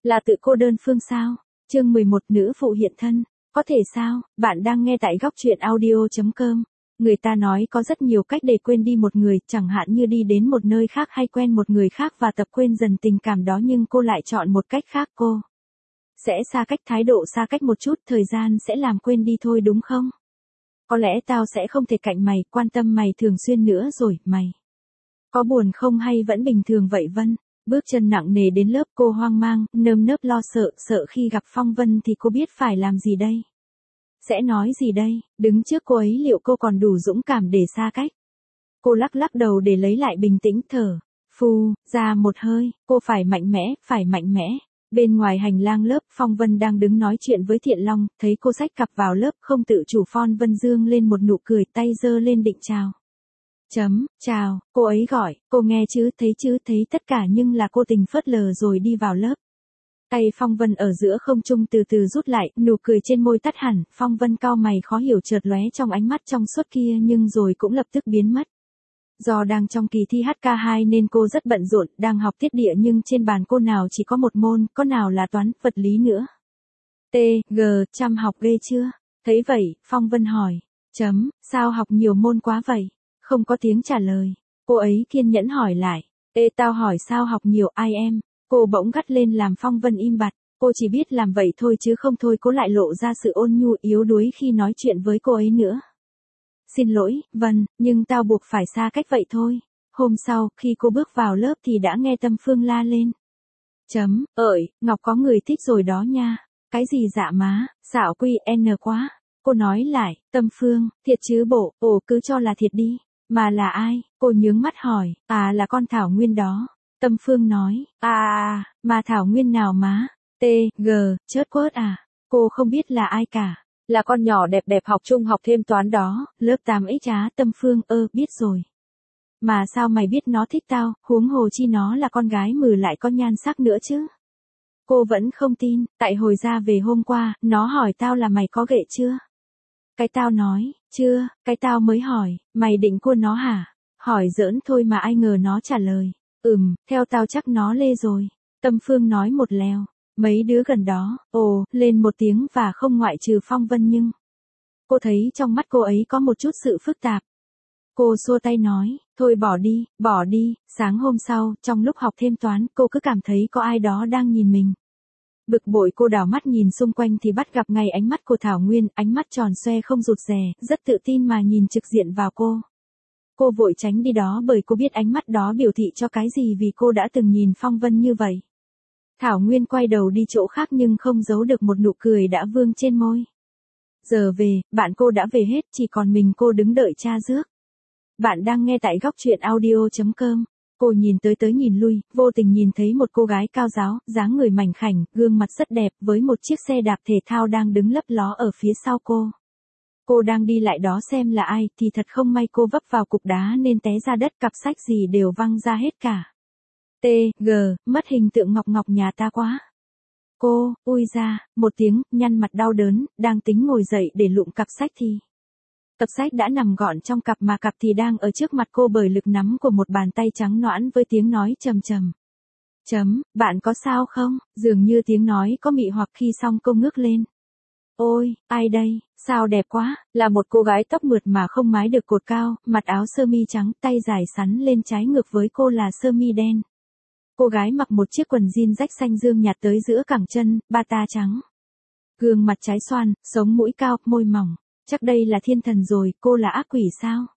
Là tự cô đơn phương sao? Chương 11 nữ phụ hiện thân. Có thể sao? Bạn đang nghe tại góc truyện audio.com. Người ta nói có rất nhiều cách để quên đi một người, chẳng hạn như đi đến một nơi khác hay quen một người khác và tập quên dần tình cảm đó, nhưng cô lại chọn một cách khác. Cô sẽ xa cách, thái độ xa cách một chút, thời gian sẽ làm quên đi thôi, đúng không? Có lẽ tao sẽ không thể cạnh mày, quan tâm mày thường xuyên nữa rồi, mày có buồn không hay vẫn bình thường vậy Vân? Bước chân nặng nề đến lớp, cô hoang mang, nơm nớp lo sợ, sợ khi gặp Phong Vân thì cô biết phải làm gì đây? Sẽ nói gì đây? Đứng trước cô ấy liệu cô còn đủ dũng cảm để xa cách? Cô lắc lắc đầu để lấy lại bình tĩnh, thở phù ra một hơi, cô phải mạnh mẽ, phải mạnh mẽ. Bên ngoài hành lang lớp, Phong Vân đang đứng nói chuyện với Thiện Long, thấy cô xách cặp vào lớp, không tự chủ Phong Vân dương lên một nụ cười, tay giơ lên định chào. Chào, cô ấy gọi, cô nghe chứ, thấy tất cả, nhưng là cô tình phớt lờ rồi đi vào lớp. Tay Phong Vân ở giữa không trung từ từ rút lại, nụ cười trên môi tắt hẳn, Phong Vân cau mày khó hiểu chợt lóe trong ánh mắt trong suốt kia nhưng rồi cũng lập tức biến mất. Do đang trong kỳ thi HK2 nên cô rất bận rộn, đang học tiết địa nhưng trên bàn cô nào chỉ có một môn, có nào là toán, vật lý nữa. Chăm học ghê chưa? Thấy vậy, Phong Vân hỏi. Sao học nhiều môn quá vậy? Không có tiếng trả lời. Cô ấy kiên nhẫn hỏi lại. Tao hỏi sao học nhiều, ai em? Cô bỗng gắt lên làm Phong Vân im bặt. Cô chỉ biết làm vậy thôi chứ không thôi, cô lại lộ ra sự ôn nhu yếu đuối khi nói chuyện với cô ấy nữa. Xin lỗi, Vân, nhưng tao buộc phải xa cách vậy thôi. Hôm sau, khi cô bước vào lớp thì đã nghe Tâm Phương la lên. Ngọc có người thích rồi đó nha. Cái gì dạ má, xạo quy n quá. Cô nói lại, Tâm Phương, thiệt chứ bộ, cứ cho là thiệt đi. Mà là ai? Cô nhướng mắt hỏi, là con Thảo Nguyên đó. Tâm Phương nói, mà Thảo Nguyên nào má? Chớt quớt à? Cô không biết là ai cả. Là con nhỏ đẹp đẹp học trung học thêm toán đó, lớp 8X á. Tâm Phương, biết rồi. Mà sao mày biết nó thích tao, huống hồ chi nó là con gái mừ lại có nhan sắc nữa chứ? Cô vẫn không tin, tại hồi ra về hôm qua, nó hỏi tao là mày có ghệ chưa? Cái tao nói, chưa, cái tao mới hỏi, mày định cua nó hả? Hỏi giỡn thôi mà ai ngờ nó trả lời, theo tao chắc nó lê rồi. Tâm Phương nói một lèo, mấy đứa gần đó, lên một tiếng và không ngoại trừ Phong Vân, nhưng cô thấy trong mắt cô ấy có một chút sự phức tạp. Cô xua tay nói, thôi bỏ đi. Sáng hôm sau, trong lúc học thêm toán, cô cứ cảm thấy có ai đó đang nhìn mình. Bực bội cô đảo mắt nhìn xung quanh thì bắt gặp ngay ánh mắt của Thảo Nguyên, ánh mắt tròn xoe không rụt rè, rất tự tin mà nhìn trực diện vào cô. Cô vội tránh đi đó bởi cô biết ánh mắt đó biểu thị cho cái gì, vì cô đã từng nhìn Phong Vân như vậy. Thảo Nguyên quay đầu đi chỗ khác nhưng không giấu được một nụ cười đã vương trên môi. Giờ về, bạn cô đã về hết, chỉ còn mình cô đứng đợi cha rước. Bạn đang nghe tại góc truyện audio.com. Cô nhìn tới nhìn lui, vô tình nhìn thấy một cô gái cao ráo, dáng người mảnh khảnh, gương mặt rất đẹp, với một chiếc xe đạp thể thao đang đứng lấp ló ở phía sau cô. Cô đang đi lại đó xem là ai, thì thật không may cô vấp vào cục đá nên té ra đất, cặp sách gì đều văng ra hết cả. Mất hình tượng Ngọc Ngọc nhà ta quá. Cô, ui ra, một tiếng, nhăn mặt đau đớn, đang tính ngồi dậy để lụm cặp sách thì tập sách đã nằm gọn trong cặp, mà cặp thì đang ở trước mặt cô bởi lực nắm của một bàn tay trắng nõn với tiếng nói trầm trầm. Bạn có sao không? Dường như tiếng nói có mị hoặc khi xong cô ngước lên. Ôi, ai đây? Sao đẹp quá, là một cô gái tóc mượt mà không mái được cột cao, mặc áo sơ mi trắng, tay dài sắn lên, trái ngược với cô là sơ mi đen. Cô gái mặc một chiếc quần jean rách xanh dương nhạt tới giữa cẳng chân, bata trắng. Gương mặt trái xoan, sống mũi cao, môi mỏng. Chắc đây là thiên thần rồi, cô là ác quỷ sao?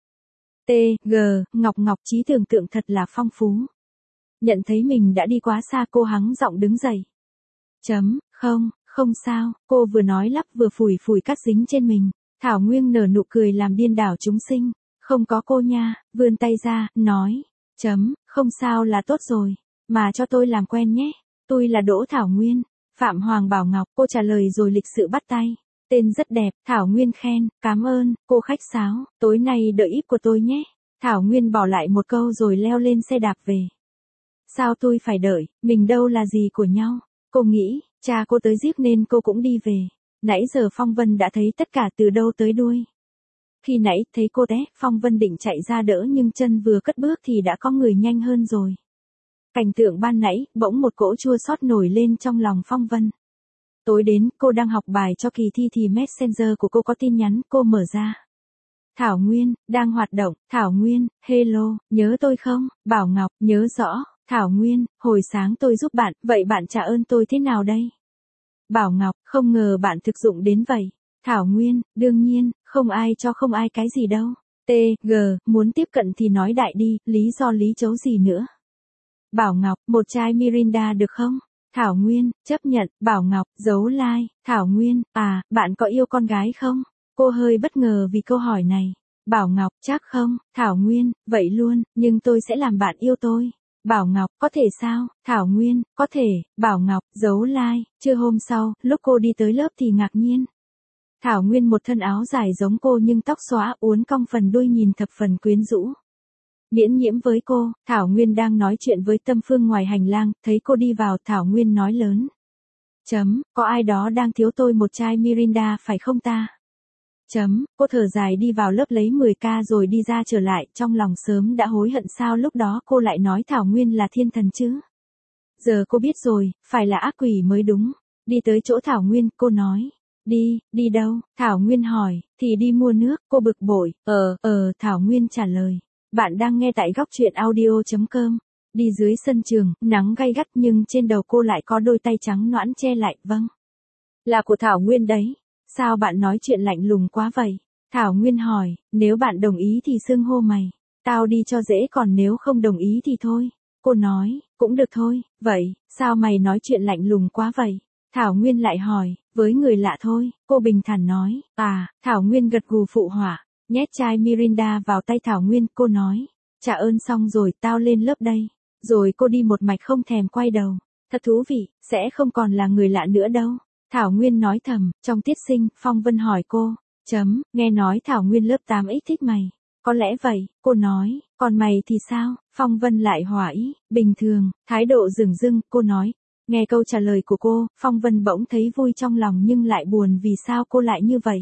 Ngọc trí tưởng tượng thật là phong phú. Nhận thấy mình đã đi quá xa, cô hắng giọng đứng dậy. Không sao, cô vừa nói lắp vừa phủi cát dính trên mình. Thảo Nguyên nở nụ cười làm điên đảo chúng sinh. Không có cô nha, vươn tay ra, nói. Không sao là tốt rồi. Mà cho tôi làm quen nhé. Tôi là Đỗ Thảo Nguyên. Phạm Hoàng Bảo Ngọc, cô trả lời rồi lịch sự bắt tay. Tên rất đẹp, Thảo Nguyên khen, cảm ơn, cô khách sáo, tối nay đợi íp của tôi nhé. Thảo Nguyên bỏ lại một câu rồi leo lên xe đạp về. Sao tôi phải đợi, mình đâu là gì của nhau. Cô nghĩ, cha cô tới giết nên cô cũng đi về. Nãy giờ Phong Vân đã thấy tất cả từ đâu tới đuôi. Khi nãy thấy cô té, Phong Vân định chạy ra đỡ nhưng chân vừa cất bước thì đã có người nhanh hơn rồi. Cảnh tượng ban nãy, bỗng một cỗ chua xót nổi lên trong lòng Phong Vân. Tối đến, cô đang học bài cho kỳ thi thì Messenger của cô có tin nhắn, cô mở ra. Thảo Nguyên, đang hoạt động, Thảo Nguyên, hello, nhớ tôi không? Bảo Ngọc, nhớ rõ, Thảo Nguyên, hồi sáng tôi giúp bạn, vậy bạn trả ơn tôi thế nào đây? Bảo Ngọc, không ngờ bạn thực dụng đến vậy. Thảo Nguyên, đương nhiên, không ai cho không ai cái gì đâu. T.G. muốn tiếp cận thì nói đại đi, lý do lý chấu gì nữa. Bảo Ngọc, một chai Mirinda được không? Thảo Nguyên, chấp nhận. Bảo Ngọc, giấu like. Thảo Nguyên, à, bạn có yêu con gái không? Cô hơi bất ngờ vì câu hỏi này. Bảo Ngọc, chắc không. Thảo Nguyên, vậy luôn, nhưng tôi sẽ làm bạn yêu tôi. Bảo Ngọc, có thể sao? Thảo Nguyên, có thể. Bảo Ngọc, giấu like. Trưa hôm sau, lúc cô đi tới lớp thì ngạc nhiên. Thảo Nguyên một thân áo dài giống cô nhưng tóc xõa uốn cong phần đuôi nhìn thập phần quyến rũ. Miễn nhiễm với cô, Thảo Nguyên đang nói chuyện với Tâm Phương ngoài hành lang, thấy cô đi vào, Thảo Nguyên nói lớn. Có ai đó đang thiếu tôi một chai Mirinda phải không ta? Cô thở dài đi vào lớp lấy 10k rồi đi ra trở lại, trong lòng sớm đã hối hận sao lúc đó cô lại nói Thảo Nguyên là thiên thần chứ. Giờ cô biết rồi, phải là ác quỷ mới đúng. Đi tới chỗ Thảo Nguyên, cô nói. Đi đâu? Thảo Nguyên hỏi, thì đi mua nước, cô bực bội. Thảo Nguyên trả lời. Bạn đang nghe tại góc truyện audio.com. Đi dưới sân trường, nắng gay gắt nhưng trên đầu cô lại có đôi tay trắng nõn che lại. Vâng. Là của Thảo Nguyên đấy. Sao bạn nói chuyện lạnh lùng quá vậy? Thảo Nguyên hỏi, nếu bạn đồng ý thì xưng hô mày. Tao đi cho dễ còn nếu không đồng ý thì thôi. Cô nói, cũng được thôi, vậy, sao mày nói chuyện lạnh lùng quá vậy? Thảo Nguyên lại hỏi, với người lạ thôi, cô bình thản nói, Thảo Nguyên gật gù phụ họa, nhét chai Mirinda vào tay Thảo Nguyên, cô nói, trả ơn xong rồi, tao lên lớp đây. Rồi cô đi một mạch không thèm quay đầu. Thật thú vị, sẽ không còn là người lạ nữa đâu. Thảo Nguyên nói thầm, trong tiết sinh, Phong Vân hỏi cô, nghe nói Thảo Nguyên lớp 8X thích mày. Có lẽ vậy, cô nói, còn mày thì sao? Phong Vân lại hỏi, bình thường, thái độ dửng dưng, cô nói. Nghe câu trả lời của cô, Phong Vân bỗng thấy vui trong lòng nhưng lại buồn vì sao cô lại như vậy.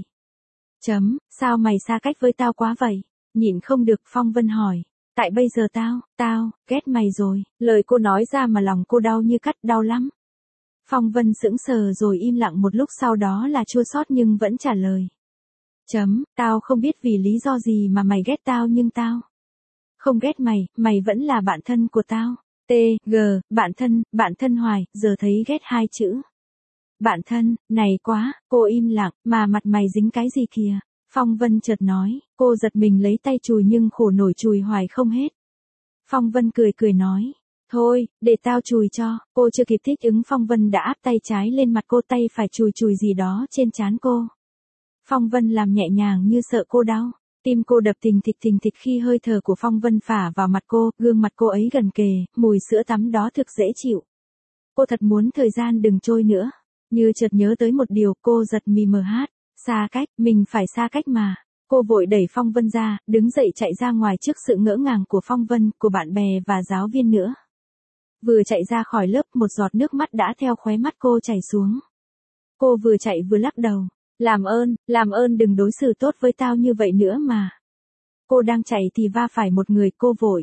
Sao mày xa cách với tao quá vậy? Nhịn không được, Phong Vân hỏi. Tại bây giờ tao, ghét mày rồi. Lời cô nói ra mà lòng cô đau như cắt, đau lắm. Phong Vân sững sờ rồi im lặng một lúc, sau đó là chua xót nhưng vẫn trả lời. Tao không biết vì lý do gì mà mày ghét tao nhưng tao không ghét mày, mày vẫn là bạn thân của tao. T.G. Bạn thân hoài, giờ thấy ghét hai chữ. Bạn thân, này quá, cô im lặng, mà mặt mày dính cái gì kìa. Phong Vân chợt nói, cô giật mình lấy tay chùi nhưng khổ nổi chùi hoài không hết. Phong Vân cười nói, thôi, để tao chùi cho. Cô chưa kịp thích ứng, Phong Vân đã áp tay trái lên mặt cô, tay phải chùi gì đó trên trán cô. Phong Vân làm nhẹ nhàng như sợ cô đau. Tim cô đập thình thịch khi hơi thở của Phong Vân phả vào mặt cô, gương mặt cô ấy gần kề, mùi sữa tắm đó thực dễ chịu. Cô thật muốn thời gian đừng trôi nữa. Như chợt nhớ tới một điều, cô giật mình xa cách, mình phải xa cách mà. Cô vội đẩy Phong Vân ra, đứng dậy chạy ra ngoài trước sự ngỡ ngàng của Phong Vân, của bạn bè và giáo viên nữa. Vừa chạy ra khỏi lớp, một giọt nước mắt đã theo khóe mắt cô chảy xuống. Cô vừa chạy vừa lắc đầu. Làm ơn đừng đối xử tốt với tao như vậy nữa mà. Cô đang chạy thì va phải một người, cô vội.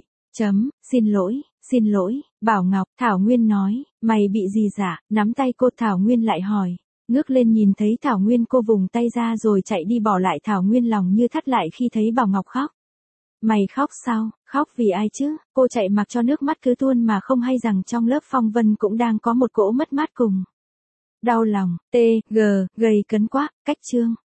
Xin lỗi, Bảo Ngọc. Thảo Nguyên nói, mày bị gì dạ? Nắm tay cô, Thảo Nguyên lại hỏi. Ngước lên nhìn thấy Thảo Nguyên, cô vùng tay ra rồi chạy đi, bỏ lại Thảo Nguyên lòng như thắt lại khi thấy Bảo Ngọc khóc. Mày khóc sao? Khóc vì ai chứ? Cô chạy mặc cho nước mắt cứ tuôn mà không hay rằng trong lớp Phong Vân cũng đang có một cỗ mất mát cùng. Đau lòng, T.G. gầy cấn quá, cách chương.